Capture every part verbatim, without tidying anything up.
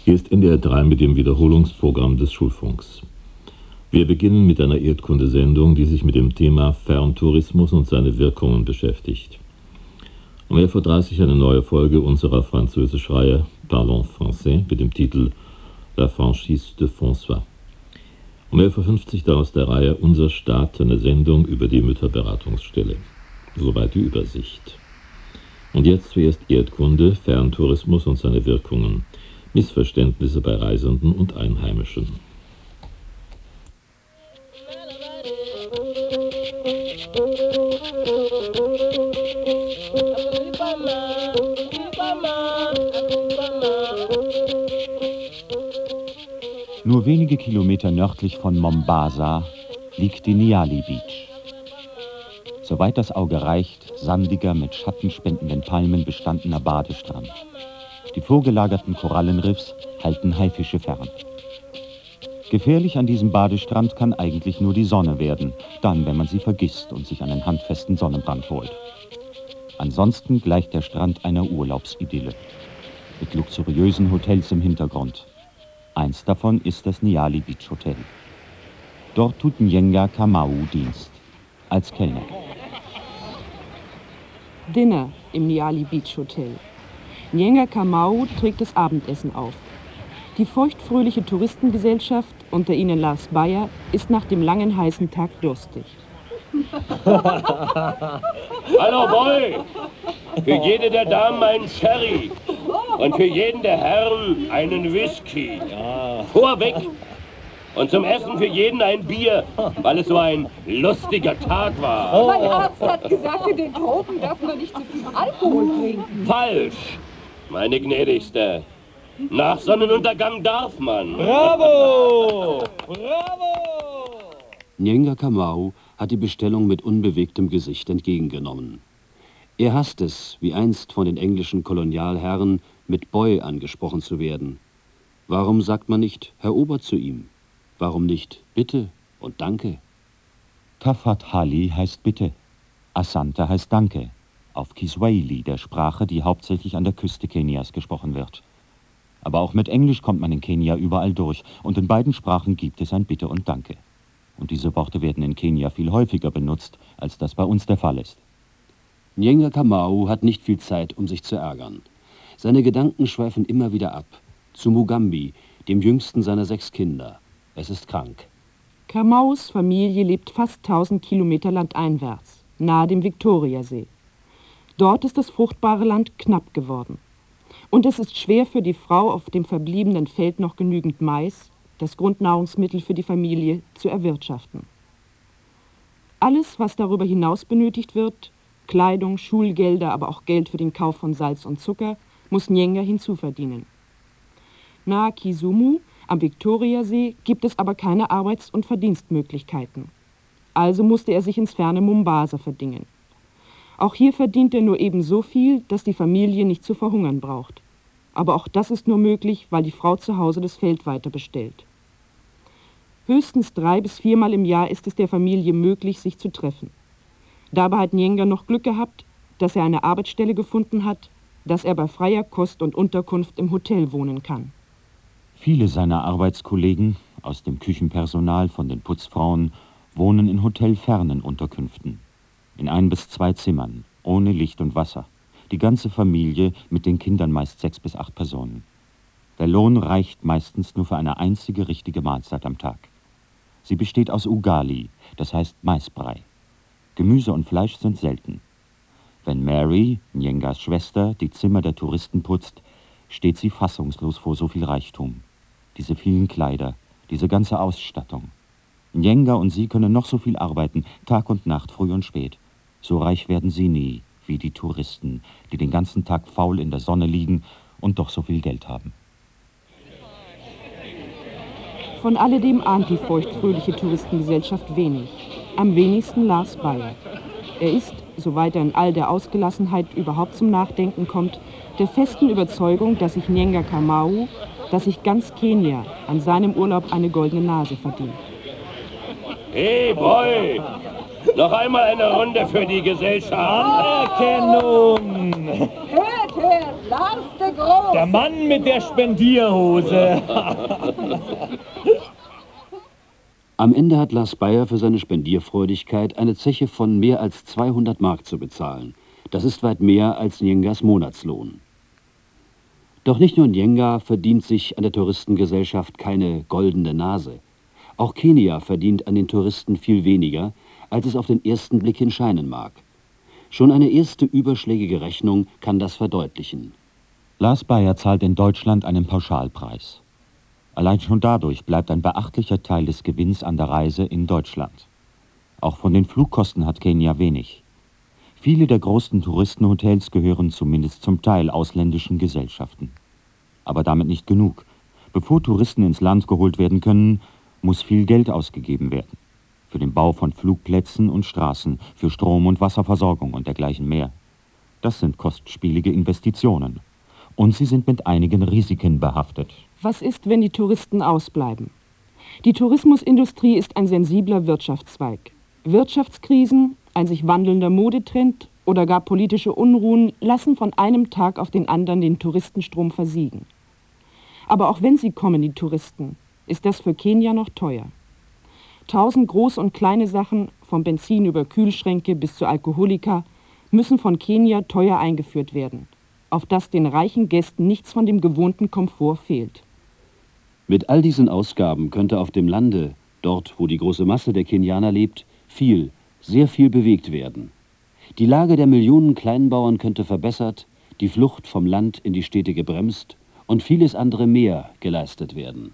Hier ist N D R drei mit dem Wiederholungsprogramm des Schulfunks. Wir beginnen mit einer Erdkundesendung, die sich mit dem Thema Ferntourismus und seine Wirkungen beschäftigt. Um elf Uhr dreißig eine neue Folge unserer Französischreihe Parlons Français mit dem Titel La Franchise de François. Um elf Uhr fünfzig daraus der Reihe Unser Staat, eine Sendung über die Mütterberatungsstelle. Soweit die Übersicht. Und jetzt zuerst Erdkunde, Ferntourismus und seine Wirkungen. Missverständnisse bei Reisenden und Einheimischen. Nur wenige Kilometer nördlich von Mombasa liegt die Nyali Beach. Soweit das Auge reicht, sandiger, mit schattenspendenden Palmen bestandener Badestrand. Die vorgelagerten Korallenriffs halten Haifische fern. Gefährlich an diesem Badestrand kann eigentlich nur die Sonne werden, dann, wenn man sie vergisst und sich einen handfesten Sonnenbrand holt. Ansonsten gleicht der Strand einer Urlaubsidylle, mit luxuriösen Hotels im Hintergrund. Eins davon ist das Nyali Beach Hotel. Dort tut Nyenga Kamau Dienst, als Kellner. Dinner im Nyali Beach Hotel. Nyenga Kamau trägt das Abendessen auf. Die feuchtfröhliche Touristengesellschaft, unter ihnen Lars Bayer, ist nach dem langen heißen Tag durstig. Hallo Boy! Für jede der Damen einen Sherry und für jeden der Herren einen Whisky. Ja. Vorweg! Und zum Essen für jeden ein Bier, weil es so ein lustiger Tag war. Mein Arzt hat gesagt, in den Tropen darf man nicht zu viel Alkohol trinken. Falsch, meine Gnädigste. Nach Sonnenuntergang darf man. Bravo! Bravo! Nyenga Kamau hat die Bestellung mit unbewegtem Gesicht entgegengenommen. Er hasst es, wie einst von den englischen Kolonialherren, mit Boy angesprochen zu werden. Warum sagt man nicht Herr Ober zu ihm? Warum nicht Bitte und Danke? Tafat Hali heißt Bitte. Asante heißt Danke. Auf Kiswahili, der Sprache, die hauptsächlich an der Küste Kenias gesprochen wird. Aber auch mit Englisch kommt man in Kenia überall durch. Und in beiden Sprachen gibt es ein Bitte und Danke. Und diese Worte werden in Kenia viel häufiger benutzt, als das bei uns der Fall ist. Nyenga Kamau hat nicht viel Zeit, um sich zu ärgern. Seine Gedanken schweifen immer wieder ab. Zu Mugambi, dem jüngsten seiner sechs Kinder. Es ist krank. Kamaus Familie lebt fast tausend Kilometer landeinwärts, nahe dem Viktoriasee. Dort ist das fruchtbare Land knapp geworden. Und es ist schwer für die Frau, auf dem verbliebenen Feld noch genügend Mais, das Grundnahrungsmittel für die Familie, zu erwirtschaften. Alles, was darüber hinaus benötigt wird, Kleidung, Schulgelder, aber auch Geld für den Kauf von Salz und Zucker, muss Nyenga hinzuverdienen. Nahe Kisumu, am Viktoriasee, gibt es aber keine Arbeits- und Verdienstmöglichkeiten. Also musste er sich ins ferne Mombasa verdingen. Auch hier verdient er nur eben so viel, dass die Familie nicht zu verhungern braucht. Aber auch das ist nur möglich, weil die Frau zu Hause das Feld weiter bestellt. Höchstens drei bis viermal im Jahr ist es der Familie möglich, sich zu treffen. Dabei hat Nyenga noch Glück gehabt, dass er eine Arbeitsstelle gefunden hat, dass er bei freier Kost und Unterkunft im Hotel wohnen kann. Viele seiner Arbeitskollegen, aus dem Küchenpersonal, von den Putzfrauen, wohnen in hotelfernen Unterkünften. In ein bis zwei Zimmern, ohne Licht und Wasser. Die ganze Familie, mit den Kindern meist sechs bis acht Personen. Der Lohn reicht meistens nur für eine einzige richtige Mahlzeit am Tag. Sie besteht aus Ugali, das heißt Maisbrei. Gemüse und Fleisch sind selten. Wenn Mary, Nyengas Schwester, die Zimmer der Touristen putzt, steht sie fassungslos vor so viel Reichtum. Diese vielen Kleider, diese ganze Ausstattung. Nyenga und sie können noch so viel arbeiten, Tag und Nacht, früh und spät. So reich werden sie nie, wie die Touristen, die den ganzen Tag faul in der Sonne liegen und doch so viel Geld haben. Von alledem ahnt die feuchtfröhliche Touristengesellschaft wenig. Am wenigsten Lars Bayer. Er ist, soweit er in all der Ausgelassenheit überhaupt zum Nachdenken kommt, der festen Überzeugung, dass sich Nyenga Kamau, dass sich ganz Kenia an seinem Urlaub eine goldene Nase verdient. Hey Boy! Noch einmal eine Runde für die Gesellschaft. Anerkennung! Hört her, Lars der Groß! Der Mann mit der Spendierhose. Am Ende hat Lars Beier für seine Spendierfreudigkeit eine Zeche von mehr als zweihundert Mark zu bezahlen. Das ist weit mehr als Nyengas Monatslohn. Doch nicht nur Nyenga verdient sich an der Touristengesellschaft keine goldene Nase. Auch Kenia verdient an den Touristen viel weniger, als es auf den ersten Blick hin scheinen mag. Schon eine erste überschlägige Rechnung kann das verdeutlichen. Lars Beier zahlt in Deutschland einen Pauschalpreis. Allein schon dadurch bleibt ein beachtlicher Teil des Gewinns an der Reise in Deutschland. Auch von den Flugkosten hat Kenia wenig. Viele der großen Touristenhotels gehören zumindest zum Teil ausländischen Gesellschaften. Aber damit nicht genug. Bevor Touristen ins Land geholt werden können, muss viel Geld ausgegeben werden. Für den Bau von Flugplätzen und Straßen, für Strom- und Wasserversorgung und dergleichen mehr. Das sind kostspielige Investitionen. Und sie sind mit einigen Risiken behaftet. Was ist, wenn die Touristen ausbleiben? Die Tourismusindustrie ist ein sensibler Wirtschaftszweig. Wirtschaftskrisen, ein sich wandelnder Modetrend oder gar politische Unruhen lassen von einem Tag auf den anderen den Touristenstrom versiegen. Aber auch wenn sie kommen, die Touristen, ist das für Kenia noch teuer. Tausend große und kleine Sachen, vom Benzin über Kühlschränke bis zu Alkoholika, müssen von Kenia teuer eingeführt werden, auf das den reichen Gästen nichts von dem gewohnten Komfort fehlt. Mit all diesen Ausgaben könnte auf dem Lande, dort wo die große Masse der Kenianer lebt, viel, sehr viel bewegt werden. Die Lage der Millionen Kleinbauern könnte verbessert, die Flucht vom Land in die Städte gebremst und vieles andere mehr geleistet werden.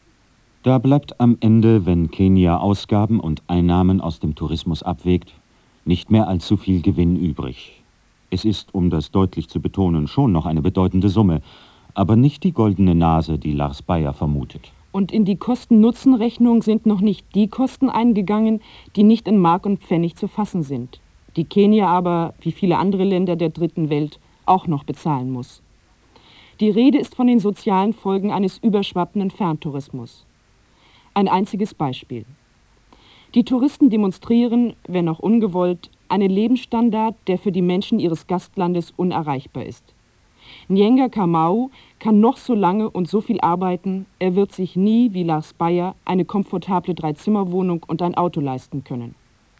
Da bleibt am Ende, wenn Kenia Ausgaben und Einnahmen aus dem Tourismus abwägt, nicht mehr allzu viel Gewinn übrig. Es ist, um das deutlich zu betonen, schon noch eine bedeutende Summe, aber nicht die goldene Nase, die Lars Beier vermutet. Und in die Kosten-Nutzen-Rechnung sind noch nicht die Kosten eingegangen, die nicht in Mark und Pfennig zu fassen sind, die Kenia aber, wie viele andere Länder der dritten Welt, auch noch bezahlen muss. Die Rede ist von den sozialen Folgen eines überschwappenden Ferntourismus. Ein einziges Beispiel. Die Touristen demonstrieren, wenn auch ungewollt, einen Lebensstandard, der für die Menschen ihres Gastlandes unerreichbar ist. Nyenga Kamau kann noch so lange und so viel arbeiten, er wird sich nie, wie Lars Beier, eine komfortable Dreizimmerwohnung und ein Auto leisten können.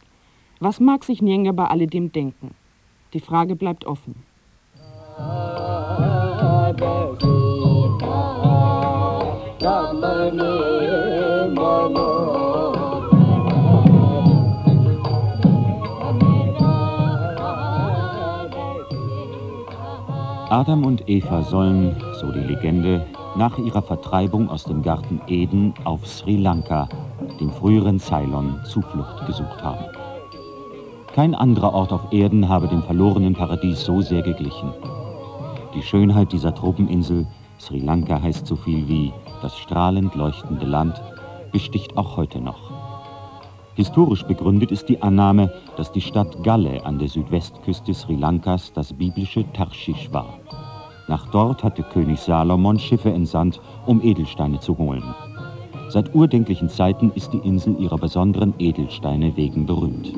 Was mag sich Nyenga bei alledem denken? Die Frage bleibt offen. Adam und Eva sollen, so die Legende, nach ihrer Vertreibung aus dem Garten Eden auf Sri Lanka, dem früheren Ceylon, Zuflucht gesucht haben. Kein anderer Ort auf Erden habe dem verlorenen Paradies so sehr geglichen. Die Schönheit dieser Tropeninsel, Sri Lanka heißt so viel wie das strahlend leuchtende Land, besticht auch heute noch. Historisch begründet ist die Annahme, dass die Stadt Galle an der Südwestküste Sri Lankas das biblische Tarschisch war. Nach dort hatte König Salomon Schiffe entsandt, um Edelsteine zu holen. Seit urdenklichen Zeiten ist die Insel ihrer besonderen Edelsteine wegen berühmt.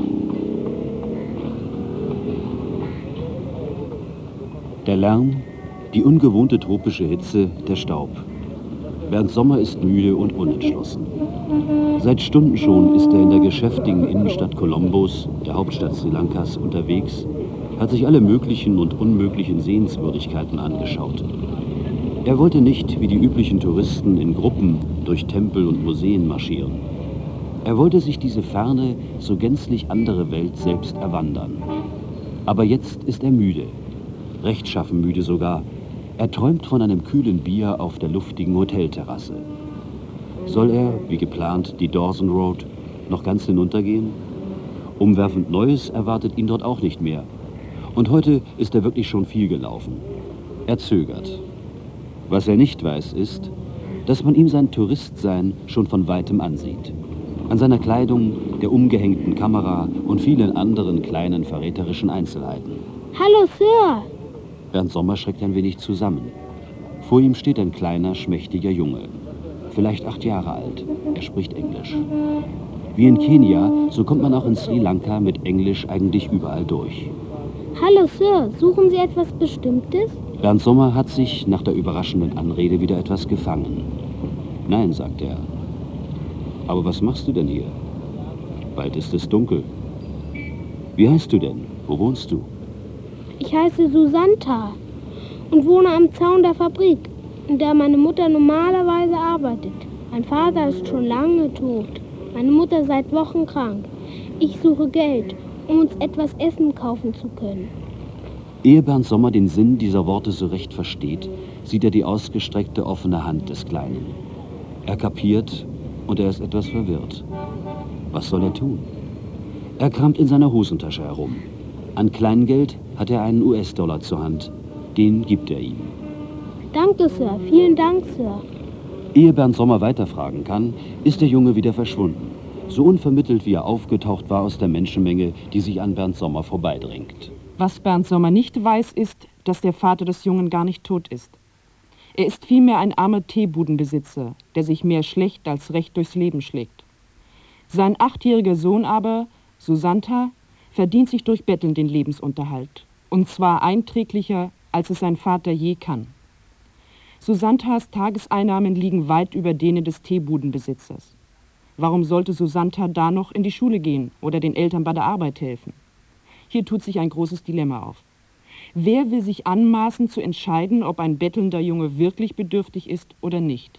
Der Lärm, die ungewohnte tropische Hitze, der Staub. Bernd Sommer ist müde und unentschlossen. Seit Stunden schon ist er in der geschäftigen Innenstadt Colombos, der Hauptstadt Sri Lankas, unterwegs, hat sich alle möglichen und unmöglichen Sehenswürdigkeiten angeschaut. Er wollte nicht, wie die üblichen Touristen, in Gruppen durch Tempel und Museen marschieren. Er wollte sich diese ferne, so gänzlich andere Welt selbst erwandern. Aber jetzt ist er müde, rechtschaffen müde sogar. Er träumt von einem kühlen Bier auf der luftigen Hotelterrasse. Soll er, wie geplant, die Dawson Road noch ganz hinuntergehen? Umwerfend Neues erwartet ihn dort auch nicht mehr. Und heute ist er wirklich schon viel gelaufen. Er zögert. Was er nicht weiß, ist, dass man ihm sein Touristsein schon von weitem ansieht. An seiner Kleidung, der umgehängten Kamera und vielen anderen kleinen verräterischen Einzelheiten. Hallo, Sir! Bernd Sommer schreckt ein wenig zusammen. Vor ihm steht ein kleiner, schmächtiger Junge. Vielleicht acht Jahre alt. Er spricht Englisch. Wie in Kenia, so kommt man auch in Sri Lanka mit Englisch eigentlich überall durch. Hallo, Sir. Suchen Sie etwas Bestimmtes? Bernd Sommer hat sich nach der überraschenden Anrede wieder etwas gefangen. Nein, sagt er. Aber was machst du denn hier? Bald ist es dunkel. Wie heißt du denn? Wo wohnst du? Ich heiße Susanta und wohne am Zaun der Fabrik, in der meine Mutter normalerweise arbeitet. Mein Vater ist schon lange tot. Meine Mutter seit Wochen krank. Ich suche Geld, um uns etwas Essen kaufen zu können. Ehe Bernd Sommer den Sinn dieser Worte so recht versteht, sieht er die ausgestreckte offene Hand des Kleinen. Er kapiert und er ist etwas verwirrt. Was soll er tun? Er kramt in seiner Hosentasche herum. An Kleingeld hat er einen U S-Dollar zur Hand. Den gibt er ihm. Danke, Sir. Vielen Dank, Sir. Ehe Bernd Sommer weiterfragen kann, ist der Junge wieder verschwunden. So unvermittelt, wie er aufgetaucht war aus der Menschenmenge, die sich an Bernd Sommer vorbeidrängt. Was Bernd Sommer nicht weiß, ist, dass der Vater des Jungen gar nicht tot ist. Er ist vielmehr ein armer Teebudenbesitzer, der sich mehr schlecht als recht durchs Leben schlägt. Sein achtjähriger Sohn aber, Susanta, verdient sich durch Betteln den Lebensunterhalt. Und zwar einträglicher, als es sein Vater je kann. Susantas Tageseinnahmen liegen weit über denen des Teebudenbesitzers. Warum sollte Susanta da noch in die Schule gehen oder den Eltern bei der Arbeit helfen? Hier tut sich ein großes Dilemma auf. Wer will sich anmaßen zu entscheiden, ob ein bettelnder Junge wirklich bedürftig ist oder nicht?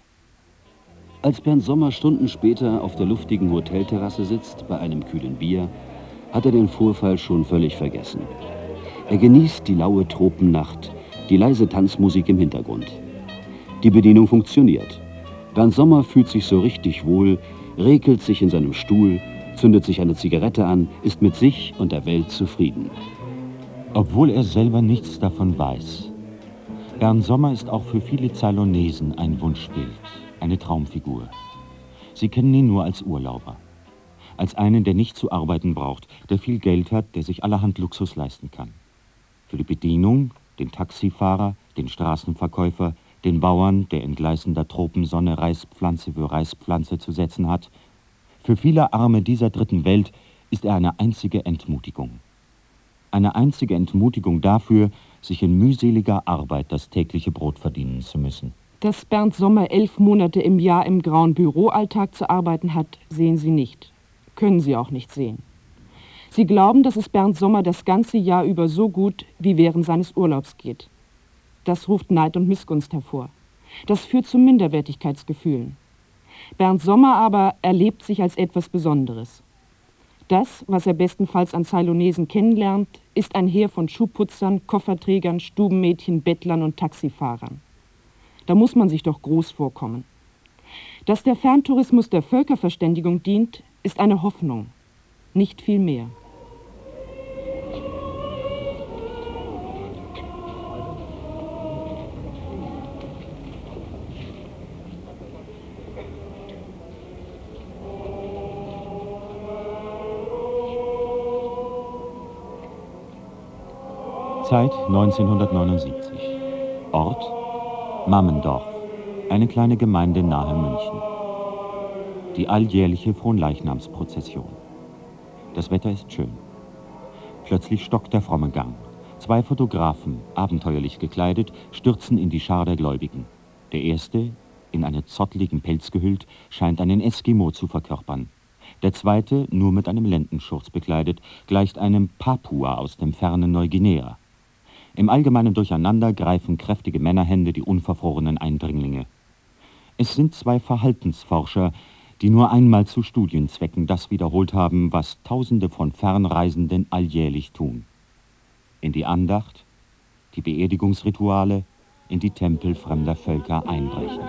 Als Bernd Sommer Stunden später auf der luftigen Hotelterrasse sitzt, bei einem kühlen Bier, hat er den Vorfall schon völlig vergessen. Er genießt die laue Tropennacht, die leise Tanzmusik im Hintergrund. Die Bedienung funktioniert. Bernd Sommer fühlt sich so richtig wohl, regelt sich in seinem Stuhl, zündet sich eine Zigarette an, ist mit sich und der Welt zufrieden. Obwohl er selber nichts davon weiß. Bernd Sommer ist auch für viele Zeylonesen ein Wunschbild, eine Traumfigur. Sie kennen ihn nur als Urlauber. Als einen, der nicht zu arbeiten braucht, der viel Geld hat, der sich allerhand Luxus leisten kann. Für die Bedienung, den Taxifahrer, den Straßenverkäufer, den Bauern, der in gleißender Tropensonne Reispflanze für Reispflanze zu setzen hat. Für viele Arme dieser dritten Welt ist er eine einzige Entmutigung. Eine einzige Entmutigung dafür, sich in mühseliger Arbeit das tägliche Brot verdienen zu müssen. Dass Bernd Sommer elf Monate im Jahr im grauen Büroalltag zu arbeiten hat, sehen Sie nicht. Können Sie auch nicht sehen. Sie glauben, dass es Bernd Sommer das ganze Jahr über so gut wie während seines Urlaubs geht. Das ruft Neid und Missgunst hervor. Das führt zu Minderwertigkeitsgefühlen. Bernd Sommer aber erlebt sich als etwas Besonderes. Das, was er bestenfalls an Zeylonesen kennenlernt, ist ein Heer von Schuhputzern, Kofferträgern, Stubenmädchen, Bettlern und Taxifahrern. Da muss man sich doch groß vorkommen. Dass der Ferntourismus der Völkerverständigung dient, ist eine Hoffnung, nicht viel mehr. Zeit neunzehnhundertneunundsiebzig. Ort Mammendorf, eine kleine Gemeinde nahe München. Die alljährliche Fronleichnamsprozession. Das Wetter ist schön. Plötzlich stockt der fromme Gang. Zwei Fotografen, abenteuerlich gekleidet, stürzen in die Schar der Gläubigen. Der erste, in einen zotteligen Pelz gehüllt, scheint einen Eskimo zu verkörpern. Der zweite, nur mit einem Lendenschurz bekleidet, gleicht einem Papua aus dem fernen Neuguinea. Im allgemeinen Durcheinander greifen kräftige Männerhände die unverfrorenen Eindringlinge. Es sind zwei Verhaltensforscher, die nur einmal zu Studienzwecken das wiederholt haben, was Tausende von Fernreisenden alljährlich tun. In die Andacht, die Beerdigungsrituale, in die Tempel fremder Völker einbrechen.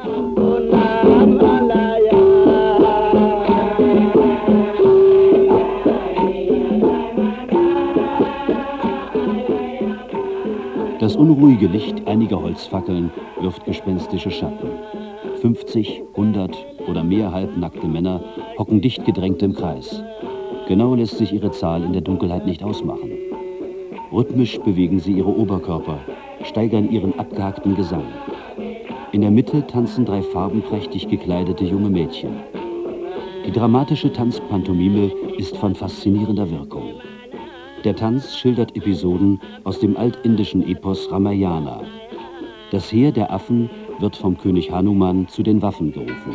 Das unruhige Licht einiger Holzfackeln wirft gespenstische Schatten. fünfzig, hundert oder mehr halbnackte Männer hocken dicht gedrängt im Kreis. Genau lässt sich ihre Zahl in der Dunkelheit nicht ausmachen. Rhythmisch bewegen sie ihre Oberkörper, steigern ihren abgehackten Gesang. In der Mitte tanzen drei farbenprächtig gekleidete junge Mädchen. Die dramatische Tanzpantomime ist von faszinierender Wirkung. Der Tanz schildert Episoden aus dem altindischen Epos Ramayana, Das Heer der Affen wird vom König Hanuman zu den Waffen gerufen.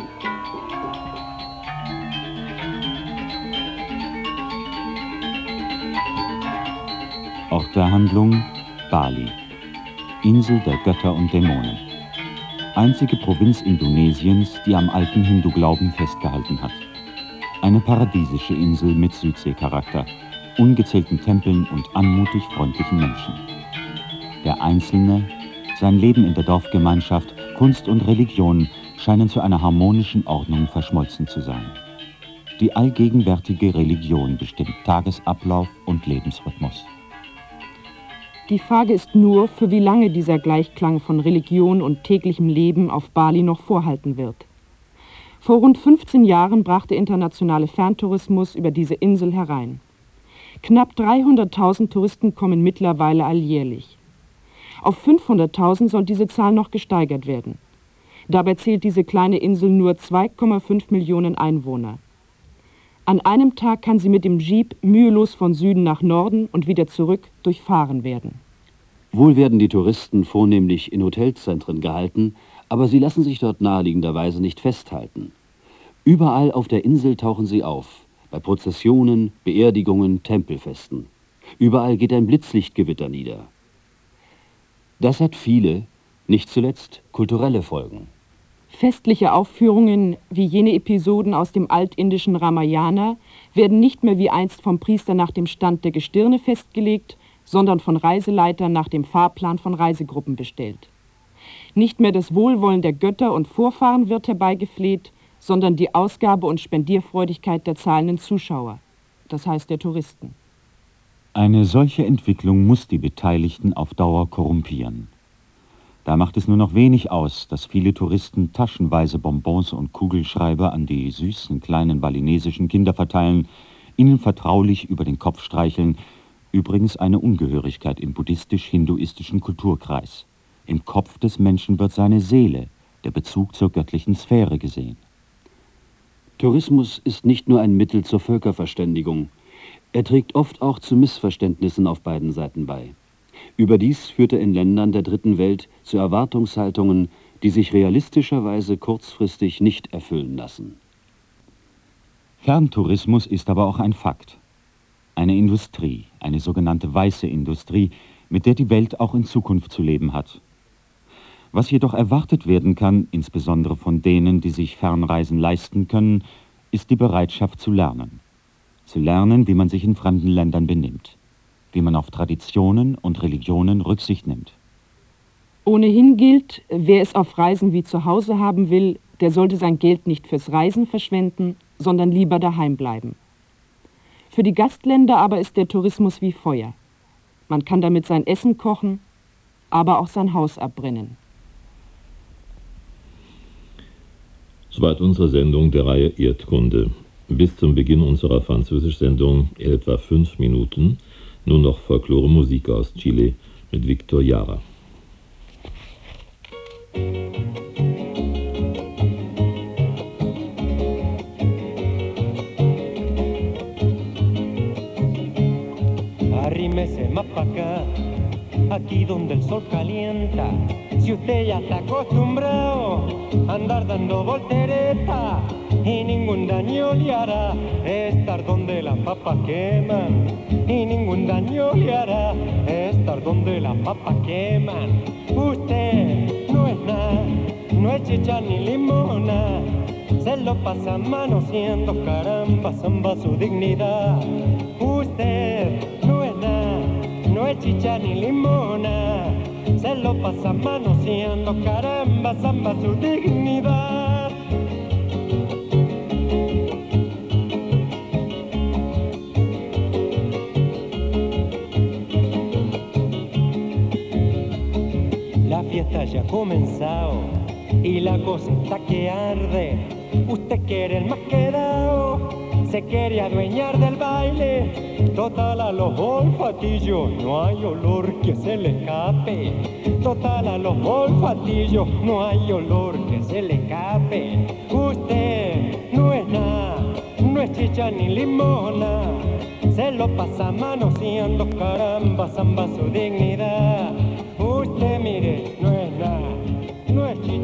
Ort der Handlung Bali, Insel der Götter und Dämonen. Einzige Provinz Indonesiens, die am alten Hindu-Glauben festgehalten hat. Eine paradiesische Insel mit Südseecharakter, ungezählten Tempeln und anmutig freundlichen Menschen. Der Einzelne, sein Leben in der Dorfgemeinschaft, Kunst und Religion scheinen zu einer harmonischen Ordnung verschmolzen zu sein. Die allgegenwärtige Religion bestimmt Tagesablauf und Lebensrhythmus. Die Frage ist nur, für wie lange dieser Gleichklang von Religion und täglichem Leben auf Bali noch vorhalten wird. Vor rund fünfzehn Jahren brach der internationale Ferntourismus über diese Insel herein. Knapp dreihunderttausend Touristen kommen mittlerweile alljährlich. Auf fünfhunderttausend soll diese Zahl noch gesteigert werden. Dabei zählt diese kleine Insel nur zwei Komma fünf Millionen Einwohner. An einem Tag kann sie mit dem Jeep mühelos von Süden nach Norden und wieder zurück durchfahren werden. Wohl werden die Touristen vornehmlich in Hotelzentren gehalten, aber sie lassen sich dort naheliegenderweise nicht festhalten. Überall auf der Insel tauchen sie auf, bei Prozessionen, Beerdigungen, Tempelfesten. Überall geht ein Blitzlichtgewitter nieder. Das hat viele, nicht zuletzt kulturelle Folgen. Festliche Aufführungen, wie jene Episoden aus dem altindischen Ramayana, werden nicht mehr wie einst vom Priester nach dem Stand der Gestirne festgelegt, sondern von Reiseleitern nach dem Fahrplan von Reisegruppen bestellt. Nicht mehr das Wohlwollen der Götter und Vorfahren wird herbeigefleht, sondern die Ausgabe- und Spendierfreudigkeit der zahlenden Zuschauer, das heißt der Touristen. Eine solche Entwicklung muss die Beteiligten auf Dauer korrumpieren. Da macht es nur noch wenig aus, dass viele Touristen taschenweise Bonbons und Kugelschreiber an die süßen kleinen balinesischen Kinder verteilen, ihnen vertraulich über den Kopf streicheln, übrigens eine Ungehörigkeit im buddhistisch-hinduistischen Kulturkreis. Im Kopf des Menschen wird seine Seele, der Bezug zur göttlichen Sphäre, gesehen. Tourismus ist nicht nur ein Mittel zur Völkerverständigung. Er trägt oft auch zu Missverständnissen auf beiden Seiten bei. Überdies führt er in Ländern der dritten Welt zu Erwartungshaltungen, die sich realistischerweise kurzfristig nicht erfüllen lassen. Ferntourismus ist aber auch ein Fakt. Eine Industrie, eine sogenannte weiße Industrie, mit der die Welt auch in Zukunft zu leben hat. Was jedoch erwartet werden kann, insbesondere von denen, die sich Fernreisen leisten können, ist die Bereitschaft zu lernen. Zu lernen, wie man sich in fremden Ländern benimmt, wie man auf Traditionen und Religionen Rücksicht nimmt. Ohnehin gilt, wer es auf Reisen wie zu Hause haben will, der sollte sein Geld nicht fürs Reisen verschwenden, sondern lieber daheim bleiben. Für die Gastländer aber ist der Tourismus wie Feuer. Man kann damit sein Essen kochen, aber auch sein Haus abbrennen. Soweit unsere Sendung der Reihe Erdkunde. Bis zum Beginn unserer Französisch-Sendung in etwa fünf Minuten nun noch Folklore-Musik aus Chile mit Victor Jara. Arrímese más pa' acá, aquí donde el sol calienta. Si usted ya está acostumbrado a andar dando volteretas y ningún daño le hará estar donde las papas queman, y ningún daño le hará estar donde las papas queman. Usted no es nada, no es chicha ni limona, se lo pasa manoseando, caramba, zamba su dignidad. Usted no es nada, no es chicha ni limona, se lo pasa manoseando, caramba, zamba su dignidad. La fiesta ya ha comenzado y la cosa está que arde. Usted quiere el más quedado, se quiere adueñar del baile. Total a los olfatillos no hay olor que se le escape. Total a los olfatillos no hay olor que se le escape. Usted no es nada, no es chicha ni limona, se lo pasa manoseando, caramba, zamba su dignidad. Usted mire, no es nada,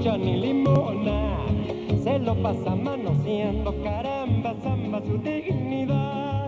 chicha ni limona, se lo pasa manoseando, caramba, zamba su dignidad.